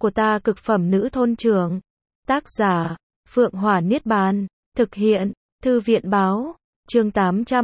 của ta cực phẩm nữ thôn trưởng. Tác giả, Phượng Hỏa Niết Bàn. Thực hiện, Thư viện Báo. Chương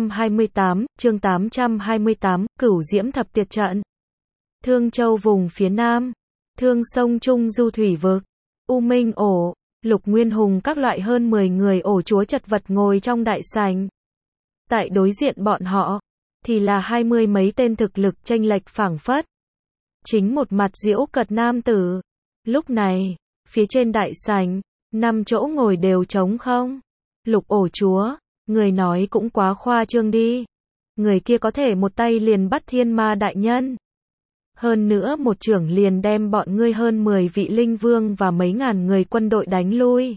828, Cửu Diễm Thập Tiệt Trận. Thương Châu vùng phía Nam. Thương sông Trung Du thủy vực. U Minh Ổ, Lục Nguyên Hùng các loại hơn 10 người ổ chúa chật vật ngồi trong đại sảnh. Tại đối diện bọn họ, thì là 20 mấy tên thực lực chênh lệch phảng phất. Chính một mặt diễu cợt nam tử. Lúc này, phía trên đại sảnh, 5 chỗ ngồi đều trống không. Lục ổ chúa, người nói cũng quá khoa trương đi. Người kia có thể một tay liền bắt thiên ma đại nhân. Hơn nữa một trưởng liền đem bọn ngươi hơn 10 vị linh vương và mấy ngàn người quân đội đánh lui.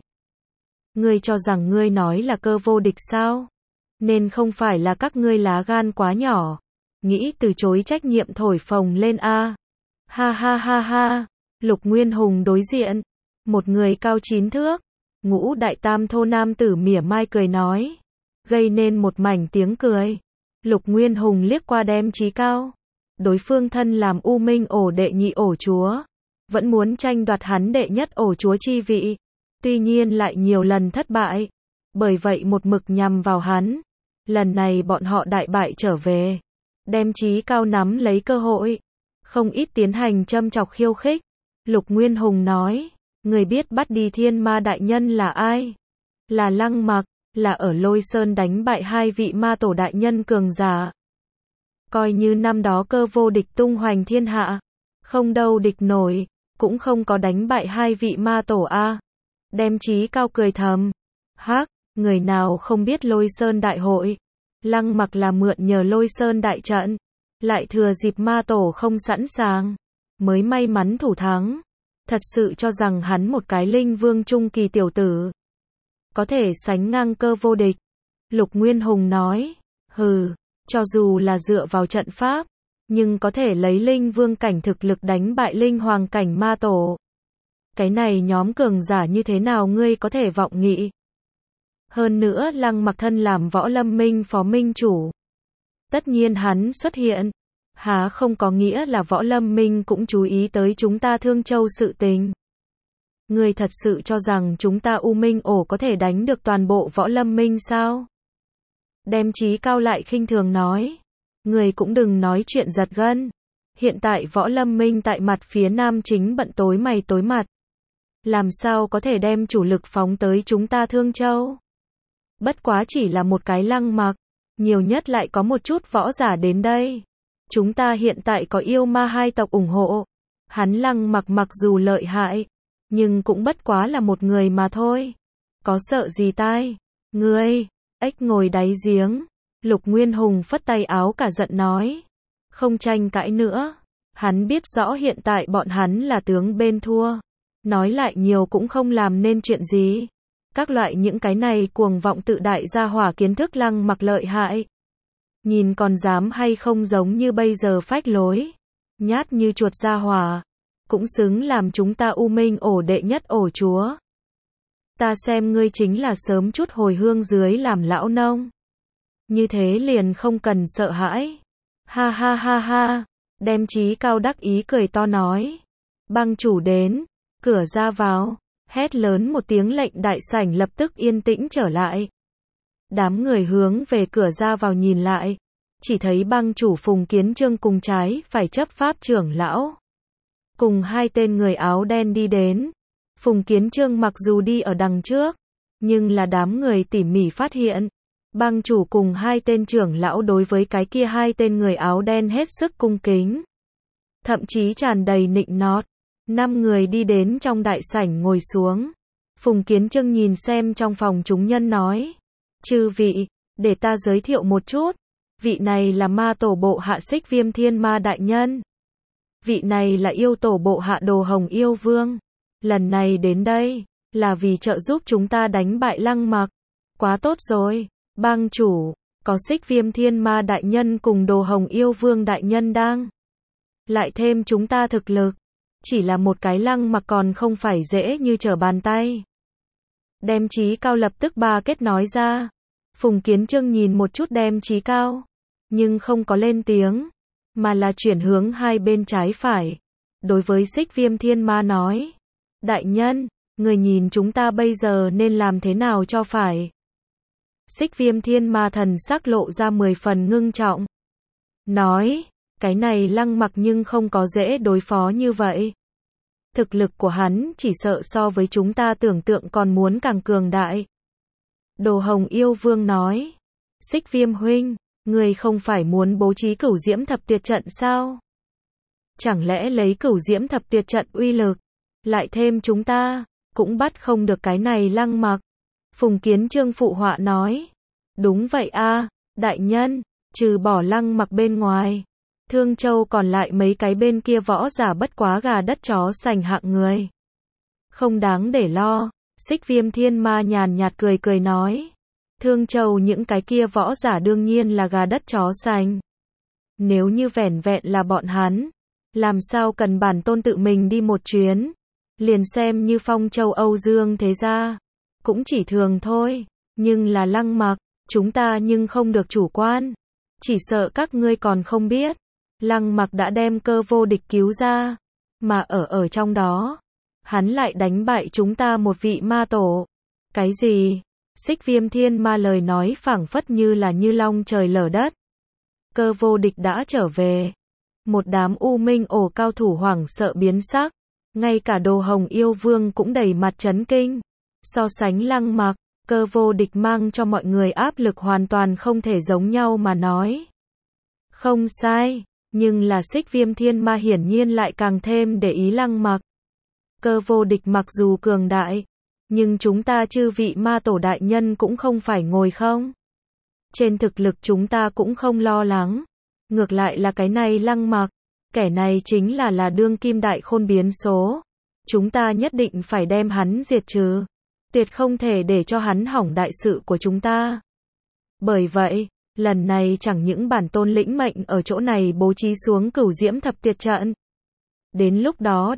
Ngươi cho rằng ngươi nói là cơ vô địch sao? Nên không phải là các ngươi lá gan quá nhỏ. Nghĩ từ chối trách nhiệm thổi phồng lên a. Ha ha ha ha. Lục Nguyên Hùng đối diện. Một người cao 9 thước. Ngũ đại tam thô nam tử mỉa mai cười nói. Gây nên một mảnh tiếng cười. Lục Nguyên Hùng liếc qua đem Chí Cao. Đối phương thân làm U Minh Ổ đệ nhị ổ chúa. Vẫn muốn tranh đoạt hắn đệ nhất ổ chúa chi vị. Tuy nhiên lại nhiều lần thất bại. Bởi vậy một mực nhằm vào hắn. Lần này bọn họ đại bại trở về. Đem Chí Cao nắm lấy cơ hội. Không ít tiến hành châm chọc khiêu khích. Lục Nguyên Hùng nói. Người biết bắt đi thiên ma đại nhân là ai? Là Lăng Mặc. Là ở Lôi Sơn đánh bại 2 vị ma tổ đại nhân cường giả. Coi như năm đó cơ vô địch tung hoành thiên hạ. Không đâu địch nổi. Cũng không có đánh bại 2 vị ma tổ a. Đem Chí Cao cười thầm. Hắc, người nào không biết Lôi Sơn đại hội. Lăng Mặc là mượn nhờ Lôi Sơn đại trận. Lại thừa dịp ma tổ không sẵn sàng. Mới may mắn thủ thắng. Thật sự cho rằng hắn một cái linh vương trung kỳ tiểu tử. Có thể sánh ngang cơ vô địch. Lục Nguyên Hùng nói. Hừ, cho dù là dựa vào trận pháp. Nhưng có thể lấy linh vương cảnh thực lực đánh bại linh hoàng cảnh ma tổ. Cái này nhóm cường giả như thế nào ngươi có thể vọng nghị. Hơn nữa Lăng Mặc thân làm Võ Lâm Minh phó minh chủ. Tất nhiên hắn xuất hiện. Há không có nghĩa là Võ Lâm Minh cũng chú ý tới chúng ta Thương Châu sự tình. Ngươi thật sự cho rằng chúng ta U Minh Ổ có thể đánh được toàn bộ Võ Lâm Minh sao? Đem Chí Cao lại khinh thường nói. Ngươi cũng đừng nói chuyện giật gân. Hiện tại Võ Lâm Minh tại mặt phía Nam chính bận tối mày tối mặt. Làm sao có thể đem chủ lực phóng tới chúng ta Thương Châu? Bất quá chỉ là một cái Lăng Mặc. Nhiều nhất lại có một chút võ giả đến đây. Chúng ta hiện tại có yêu ma 2 tộc ủng hộ. Hắn Lăng Mặc mặc dù lợi hại. Nhưng cũng bất quá là một người mà thôi. Có sợ gì tai? Ngươi, ếch ngồi đáy giếng. Lục Nguyên Hùng phất tay áo cả giận nói. Không tranh cãi nữa. Hắn biết rõ hiện tại bọn hắn là tướng bên thua. Nói lại nhiều cũng không làm nên chuyện gì. Các loại những cái này cuồng vọng tự đại gia hỏa kiến thức Lăng Mặc lợi hại. Nhìn còn dám hay không giống như bây giờ phách lối. Nhát như chuột gia hỏa. Cũng xứng làm chúng ta U Minh Ổ đệ nhất ổ chúa. Ta xem ngươi chính là sớm chút hồi hương dưới làm lão nông. Như thế liền không cần sợ hãi. Ha ha ha ha. Đem Chí Cao đắc ý cười to nói. Bang chủ đến. Cửa ra vào. Hét lớn một tiếng lệnh đại sảnh lập tức yên tĩnh trở lại. Đám người hướng về cửa ra vào nhìn lại. Chỉ thấy bang chủ Phùng Kiến Chương cùng trái phải chấp pháp trưởng lão. Cùng 2 tên người áo đen đi đến. Phùng Kiến Chương mặc dù đi ở đằng trước. Nhưng là đám người tỉ mỉ phát hiện. Bang chủ cùng 2 tên trưởng lão đối với cái kia 2 tên người áo đen hết sức cung kính. Thậm chí tràn đầy nịnh nót. 5 người đi đến trong đại sảnh ngồi xuống. Phùng Kiến Chương nhìn xem trong phòng chúng nhân nói. Chư vị, để ta giới thiệu một chút. Vị này là ma tổ bộ hạ Xích Viêm Thiên Ma đại nhân. Vị này là yêu tổ bộ hạ Đồ Hồng Yêu Vương. Lần này đến đây, là vì trợ giúp chúng ta đánh bại Lăng Mặc. Quá tốt rồi, bang chủ, có Xích Viêm Thiên Ma đại nhân cùng Đồ Hồng Yêu Vương đại nhân đang. Lại thêm chúng ta thực lực. Chỉ là một cái Lăng Mặc còn không phải dễ như trở bàn tay. Đem Chí Cao lập tức ba kết nói ra. Phùng Kiến Chương nhìn một chút đem Chí Cao. Nhưng không có lên tiếng. Mà là chuyển hướng hai bên trái phải. đối với Xích Viêm Thiên Ma nói. Đại nhân, người nhìn chúng ta bây giờ nên làm thế nào cho phải? Xích Viêm Thiên Ma thần sắc lộ ra 10 phần ngưng trọng. Nói, cái này Lăng Mặc nhưng không có dễ đối phó như vậy. Thực lực của hắn chỉ sợ so với chúng ta tưởng tượng còn muốn càng cường đại. Đồ Hồng Yêu Vương nói, Xích Viêm huynh, người không phải muốn bố trí Cửu Diễm Thập Tuyệt Trận sao? Chẳng lẽ lấy Cửu Diễm Thập Tuyệt Trận uy lực, lại thêm chúng ta, cũng bắt không được cái này Lăng Mặc. Phùng Kiến Trương phụ họa nói, đúng vậy a, đại nhân, trừ bỏ Lăng Mặc bên ngoài, Thương Châu còn lại mấy cái bên kia võ giả bất quá gà đất chó sành hạng người. Không đáng để lo, Xích Viêm Thiên Ma nhàn nhạt cười cười nói. Thương Châu những cái kia võ giả đương nhiên là gà đất chó sành. Nếu như vẻn vẹn là bọn hắn, làm sao cần bản tôn tự mình đi một chuyến, liền xem như Phong Châu Âu Dương thế gia, cũng chỉ thường thôi, nhưng là Lăng Mặc, chúng ta nhưng không được chủ quan, chỉ sợ các ngươi còn không biết, Lăng Mặc đã đem Cơ Vô Địch cứu ra, mà ở trong đó, hắn lại đánh bại chúng ta một vị ma tổ. Cái gì? Xích Viêm Thiên Ma lời nói phảng phất như là như long trời lở đất. Cơ Vô Địch đã trở về. Một đám U Minh ổ cao thủ hoảng sợ biến sắc, ngay cả Đồ Hồng Yêu Vương cũng đầy mặt chấn kinh. So sánh Lăng Mặc, Cơ Vô Địch mang cho mọi người áp lực hoàn toàn không thể giống nhau mà nói. Không sai, nhưng là Xích Viêm Thiên Ma hiển nhiên lại càng thêm để ý Lăng Mặc. Cơ Vô Địch mặc dù cường đại, nhưng chúng ta chư vị ma tổ đại nhân cũng không phải ngồi không. Trên thực lực chúng ta cũng không lo lắng. Ngược lại là cái này Lăng Mặc, kẻ này chính là đương kim đại khôn biến số. Chúng ta nhất định phải đem hắn diệt trừ. Tuyệt không thể để cho hắn hỏng đại sự của chúng ta. Bởi vậy, lần này chẳng những bản tôn lĩnh mệnh ở chỗ này bố trí xuống Cửu Diễm Thập Tuyệt Trận. Đến lúc đó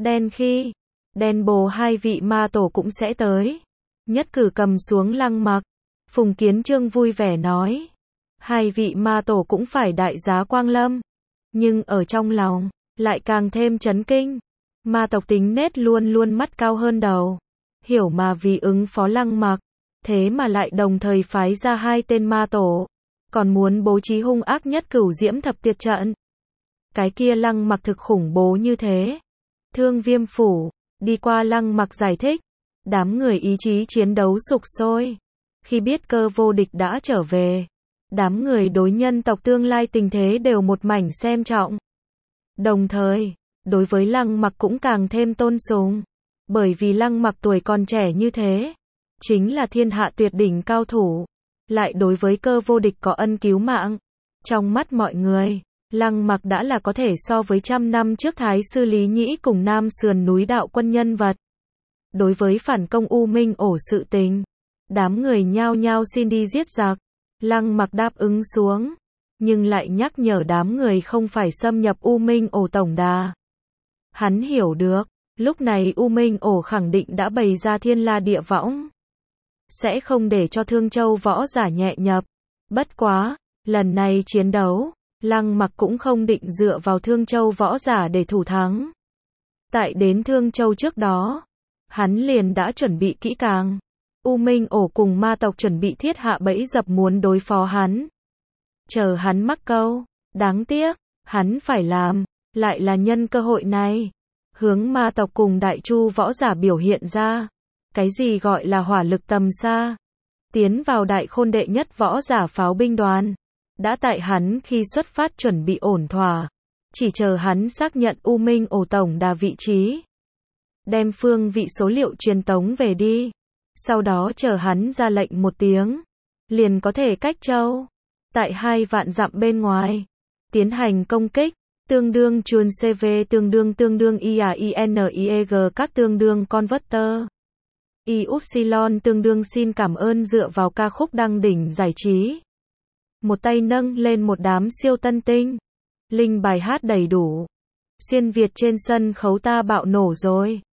Đen Bồ hai vị ma tổ cũng sẽ tới. Nhất cử cầm xuống Lăng Mặc. Phùng Kiến Trương vui vẻ nói. Hai vị ma tổ cũng phải đại giá quang lâm. Nhưng ở trong lòng, lại càng thêm chấn kinh. Ma tộc tính nết luôn luôn mắt cao hơn đầu. Hiểu mà vì ứng phó Lăng Mặc. Thế mà lại đồng thời phái ra hai tên ma tổ. Còn muốn bố trí hung ác nhất Cửu Diễm Thập Tuyệt Trận. Cái kia Lăng Mặc thực khủng bố như thế. Thương Viêm Phủ, đi qua Lăng Mặc giải thích. Đám người ý chí chiến đấu sục sôi. Khi biết Cơ Vô Địch đã trở về, đám người đối nhân tộc tương lai tình thế đều một mảnh xem trọng. Đồng thời, đối với Lăng Mặc cũng càng thêm tôn sùng. Bởi vì Lăng Mặc tuổi còn trẻ như thế, chính là thiên hạ tuyệt đỉnh cao thủ. Lại đối với Cơ Vô Địch có ân cứu mạng. Trong mắt mọi người, Lăng Mặc đã là có thể so với 100 năm trước Thái sư Lý Nhĩ cùng Nam Sườn núi đạo quân nhân vật. Đối với phản công U Minh ổ sự tình, đám người nhao nhao xin đi giết giặc. Lăng Mặc đáp ứng xuống, nhưng lại nhắc nhở đám người không phải xâm nhập U Minh ổ tổng đà. Hắn hiểu được, lúc này U Minh ổ khẳng định đã bày ra thiên la địa võng. Sẽ không để cho Thương Châu võ giả nhẹ nhập. Bất quá, lần này chiến đấu, Lăng Mặc cũng không định dựa vào Thương Châu võ giả để thủ thắng. Tại đến Thương Châu trước đó, hắn liền đã chuẩn bị kỹ càng. U Minh ổ cùng ma tộc chuẩn bị thiết hạ bẫy dập muốn đối phó hắn. Chờ hắn mắc câu, đáng tiếc, hắn phải làm, lại là nhân cơ hội này. Hướng ma tộc cùng đại chu võ giả biểu hiện ra. Cái gì gọi là hỏa lực tầm xa? Tiến vào đại khôn đệ nhất võ giả pháo binh đoàn. Đã tại hắn khi xuất phát chuẩn bị ổn thỏa. Chỉ chờ hắn xác nhận U Minh ổ tổng đà vị trí. Đem phương vị số liệu truyền tống về đi. Sau đó chờ hắn ra lệnh một tiếng. Liền có thể cách châu. Tại 2 vạn dặm bên ngoài. Tiến hành công kích. Tương đương chuồn CV tương đương IAINIEG các tương đương converter. Y-Upsilon tương đương xin cảm ơn dựa vào ca khúc đăng đỉnh giải trí. Một tay nâng lên một đám siêu tân tinh. Linh bài hát đầy đủ. Xuyên Việt trên sân khấu ta bạo nổ rồi.